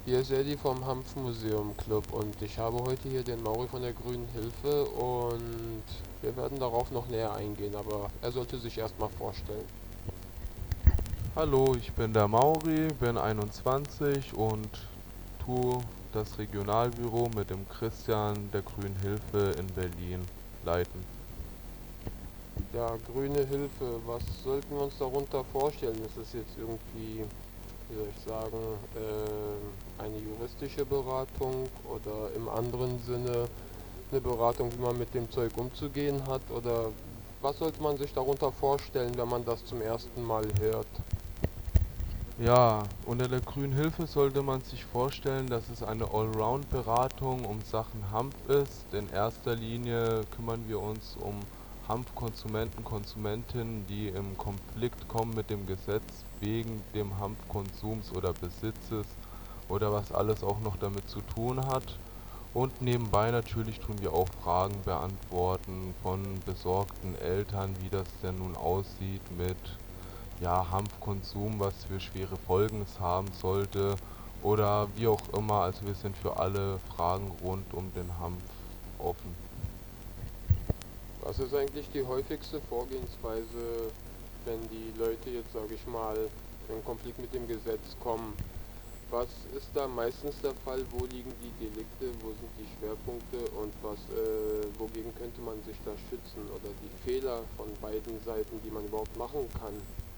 Hier ist Eddie vom Hanfmuseum Club und ich habe heute hier den Mauri von der Grünen Hilfe und wir werden darauf noch näher eingehen, aber er sollte sich erstmal vorstellen. Hallo, ich bin der Mauri, bin 21 und tue das Regionalbüro mit dem Christian der Grünen Hilfe in Berlin leiten. Ja, Grüne Hilfe, was sollten wir uns darunter vorstellen? Ist es jetzt irgendwie, wie soll ich sagen, eine juristische Beratung oder im anderen Sinne eine Beratung, wie man mit dem Zeug umzugehen hat? Oder was sollte man sich darunter vorstellen, wenn man das zum ersten Mal hört? Ja, unter der Grünen Hilfe sollte man sich vorstellen, dass es eine Allround-Beratung um Sachen Hanf ist. In erster Linie kümmern wir uns um Hanfkonsumenten, Konsumentinnen, die im Konflikt kommen mit dem Gesetz wegen dem Hanfkonsums oder Besitzes oder was alles auch noch damit zu tun hat. Und nebenbei natürlich tun wir auch Fragen beantworten von besorgten Eltern, wie das denn nun aussieht mit Hanfkonsum, was für schwere Folgen es haben sollte oder wie auch immer. Also wir sind für alle Fragen rund um den Hanf offen. Was ist eigentlich die häufigste Vorgehensweise, wenn die Leute jetzt, sage ich mal, in Konflikt mit dem Gesetz kommen? Was ist da meistens der Fall? Wo liegen die Delikte? Wo sind die Schwerpunkte? Und wogegen könnte man sich da schützen? Oder die Fehler von beiden Seiten, die man überhaupt machen kann?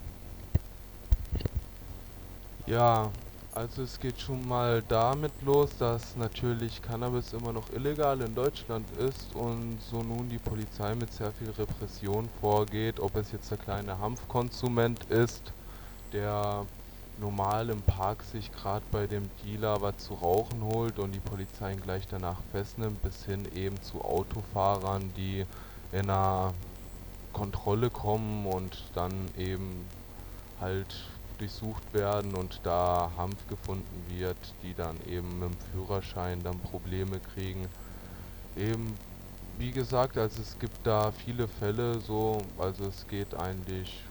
Ja, also es geht schon mal damit los, dass natürlich Cannabis immer noch illegal in Deutschland ist und so nun die Polizei mit sehr viel Repression vorgeht, ob es jetzt der kleine Hanfkonsument ist, der normal im Park sich gerade bei dem Dealer was zu rauchen holt und die Polizei ihn gleich danach festnimmt, bis hin eben zu Autofahrern, die in einer Kontrolle kommen und dann eben halt durchsucht werden und da Hanf gefunden wird, die dann eben mit dem Führerschein dann Probleme kriegen. Eben, wie gesagt, also es gibt da viele Fälle so, also es geht eigentlich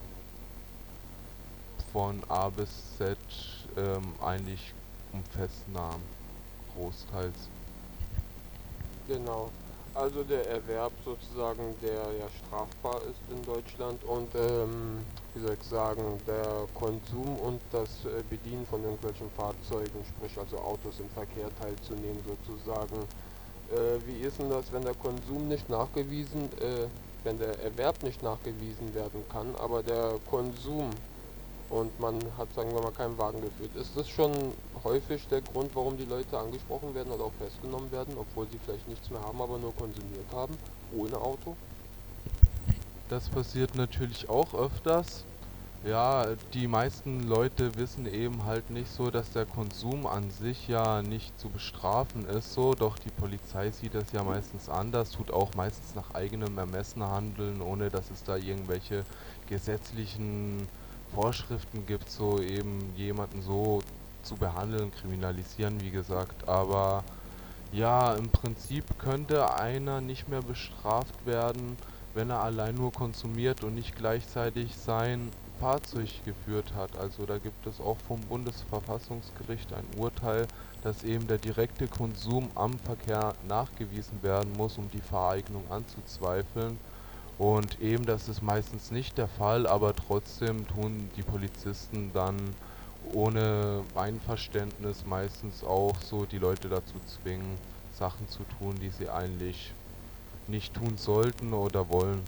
von A bis Z eigentlich um Festnahmen, großteils. Genau. Also der Erwerb sozusagen, der ja strafbar ist in Deutschland und wie soll ich sagen, der Konsum und das Bedienen von irgendwelchen Fahrzeugen, sprich also Autos im Verkehr teilzunehmen sozusagen. Wie ist denn das, wenn der Konsum nicht wenn der Erwerb nicht nachgewiesen werden kann, aber der Konsum und man hat, sagen wir mal, keinen Wagen geführt? Ist das schon häufig der Grund, warum die Leute angesprochen werden oder auch festgenommen werden, obwohl sie vielleicht nichts mehr haben, aber nur konsumiert haben, ohne Auto? Das passiert natürlich auch öfters. Ja, die meisten Leute wissen eben halt nicht so, dass der Konsum an sich ja nicht zu bestrafen ist so, doch die Polizei sieht das ja meistens anders, tut auch meistens nach eigenem Ermessen handeln, ohne dass es da irgendwelche gesetzlichen Vorschriften gibt, so eben jemanden so zu behandeln, kriminalisieren, wie gesagt. Aber ja, im Prinzip könnte einer nicht mehr bestraft werden, wenn er allein nur konsumiert und nicht gleichzeitig sein Fahrzeug geführt hat. Also da gibt es auch vom Bundesverfassungsgericht ein Urteil, dass eben der direkte Konsum am Verkehr nachgewiesen werden muss, um die Fahreignung anzuzweifeln. Und eben das ist meistens nicht der Fall, aber trotzdem tun die Polizisten dann ohne Einverständnis meistens auch so die Leute dazu zwingen, Sachen zu tun, die sie eigentlich nicht tun sollten oder wollen.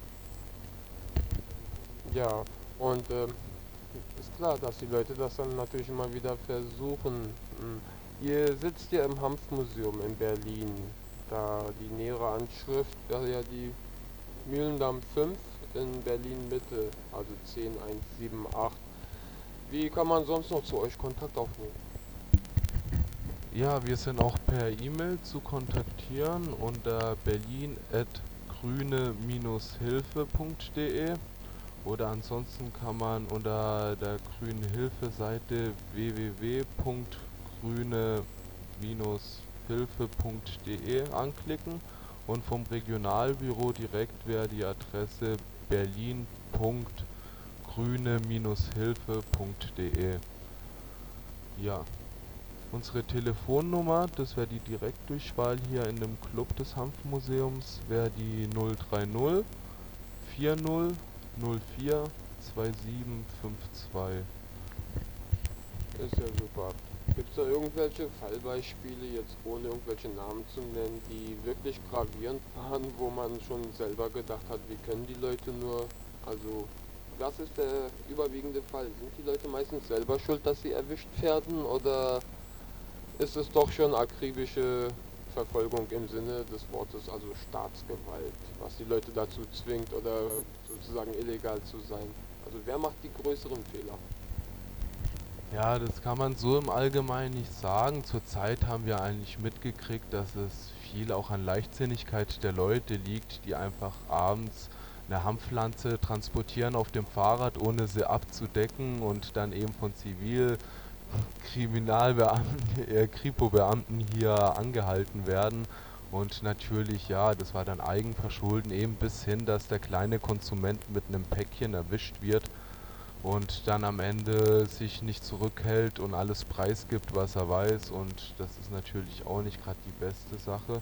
Ja, und ist klar, dass die Leute das dann natürlich immer wieder versuchen. Ihr sitzt ja im Hanfmuseum in Berlin. Da die nähere Anschrift wäre ja die Mühlendamm 5 in Berlin Mitte, also 10178. Wie kann man sonst noch zu euch Kontakt aufnehmen? Ja, wir sind auch per E-Mail zu kontaktieren unter berlin@grüne-hilfe.de oder ansonsten kann man unter der Grünen Hilfe Seite www.grüne-hilfe.de anklicken und vom Regionalbüro direkt wäre die Adresse berlin.grüne-hilfe.de. Ja. Unsere Telefonnummer, das wäre die Direktdurchwahl hier in dem Club des Hanfmuseums, wäre die 030 40 04 2752. Ist ja super. Gibt es da irgendwelche Fallbeispiele, jetzt ohne irgendwelche Namen zu nennen, die wirklich gravierend waren, wo man schon selber gedacht hat, wie können die Leute nur, also was ist der überwiegende Fall? Sind die Leute meistens selber schuld, dass sie erwischt werden, oder ist es doch schon akribische Verfolgung im Sinne des Wortes, also Staatsgewalt, was die Leute dazu zwingt oder sozusagen illegal zu sein? Also wer macht die größeren Fehler? Ja, das kann man so im Allgemeinen nicht sagen. Zurzeit haben wir eigentlich mitgekriegt, dass es viel auch an Leichtsinnigkeit der Leute liegt, die einfach abends eine Hanfpflanze transportieren auf dem Fahrrad, ohne sie abzudecken und dann eben von Kriminalbeamten, Kripo-Beamten hier angehalten werden. Und natürlich, ja, das war dann Eigenverschulden, eben bis hin, dass der kleine Konsument mit einem Päckchen erwischt wird und dann am Ende sich nicht zurückhält und alles preisgibt, was er weiß. Und das ist natürlich auch nicht gerade die beste Sache.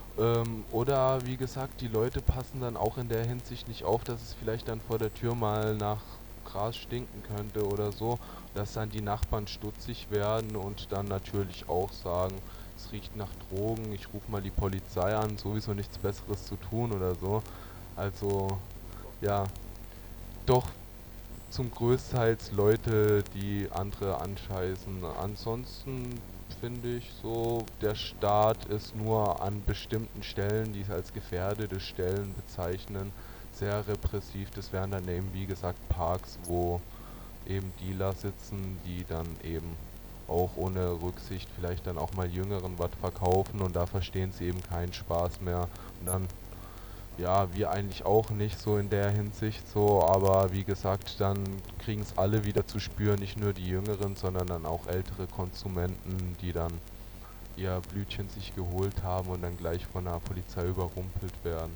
Oder wie gesagt, die Leute passen dann auch in der Hinsicht nicht auf, dass es vielleicht dann vor der Tür mal nach Gras stinken könnte oder so, dass dann die Nachbarn stutzig werden und dann natürlich auch sagen, es riecht nach Drogen, ich rufe mal die Polizei an, sowieso nichts Besseres zu tun oder so. Also ja, doch zum Größteils Leute, die andere anscheißen. Ansonsten finde ich so, der Staat ist nur an bestimmten Stellen, die es als gefährdete Stellen bezeichnen, sehr repressiv. Das wären dann eben, wie gesagt, Parks, wo eben Dealer sitzen, die dann eben auch ohne Rücksicht vielleicht dann auch mal Jüngeren was verkaufen und da verstehen sie eben keinen Spaß mehr. Und dann ja, wir eigentlich auch nicht so in der Hinsicht so, aber wie gesagt, dann kriegen es alle wieder zu spüren, nicht nur die Jüngeren, sondern dann auch ältere Konsumenten, die dann ihr Blütchen sich geholt haben und dann gleich von der Polizei überrumpelt werden.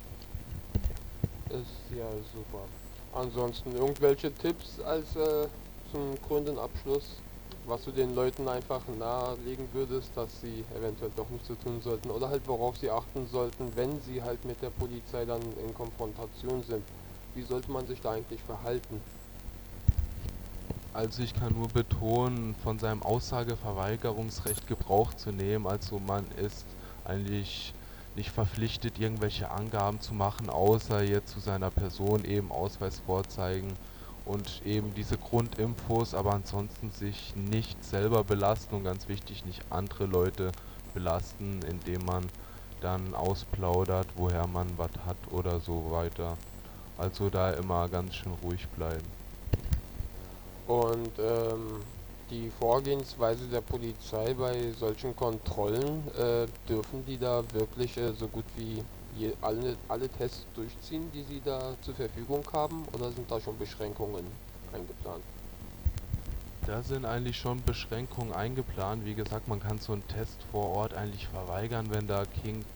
Ist ja super. Ansonsten irgendwelche Tipps als zum krönenden Abschluss, was du den Leuten einfach nahelegen würdest, dass sie eventuell doch nicht so tun sollten oder halt worauf sie achten sollten, wenn sie halt mit der Polizei dann in Konfrontation sind. Wie sollte man sich da eigentlich verhalten? Also ich kann nur betonen, von seinem Aussageverweigerungsrecht Gebrauch zu nehmen. Also man ist eigentlich nicht verpflichtet, irgendwelche Angaben zu machen, außer jetzt zu seiner Person eben Ausweis vorzeigen und eben diese Grundinfos, aber ansonsten sich nicht selber belasten und ganz wichtig, nicht andere Leute belasten, indem man dann ausplaudert, woher man was hat oder so weiter. Also da immer ganz schön ruhig bleiben. Und die Vorgehensweise der Polizei bei solchen Kontrollen, dürfen die da wirklich so gut wie alle Tests durchziehen, die sie da zur Verfügung haben, oder sind da schon Beschränkungen eingeplant? Da sind eigentlich schon Beschränkungen eingeplant. Wie gesagt, man kann so einen Test vor Ort eigentlich verweigern, wenn da kein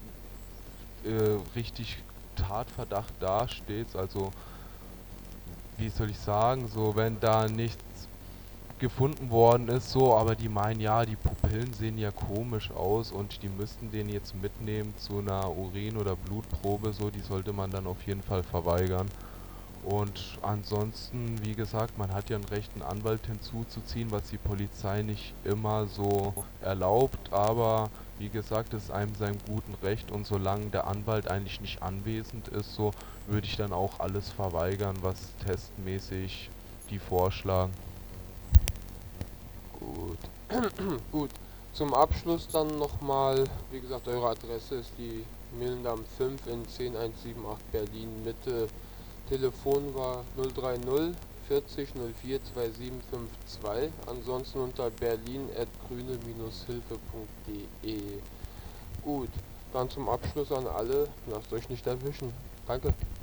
richtig Tatverdacht dasteht. Also, wie soll ich sagen, so wenn da nichts gefunden worden ist, so, aber die meinen, ja, die Pupillen sehen ja komisch aus und die müssten den jetzt mitnehmen zu einer Urin- oder Blutprobe, so, die sollte man dann auf jeden Fall verweigern. Und ansonsten, wie gesagt, man hat ja ein Recht, einen Anwalt hinzuzuziehen, was die Polizei nicht immer so erlaubt, aber wie gesagt, es ist einem seinem guten Recht und solange der Anwalt eigentlich nicht anwesend ist, so würde ich dann auch alles verweigern, was testmäßig die vorschlagen. Gut. Gut. Zum Abschluss dann nochmal, wie gesagt, eure Adresse ist die Millendamm 5 in 10178 Berlin Mitte. Telefon war 030 40 04 2752. Ansonsten unter berlin@grüne-hilfe.de. Gut, dann zum Abschluss an alle, lasst euch nicht erwischen. Danke.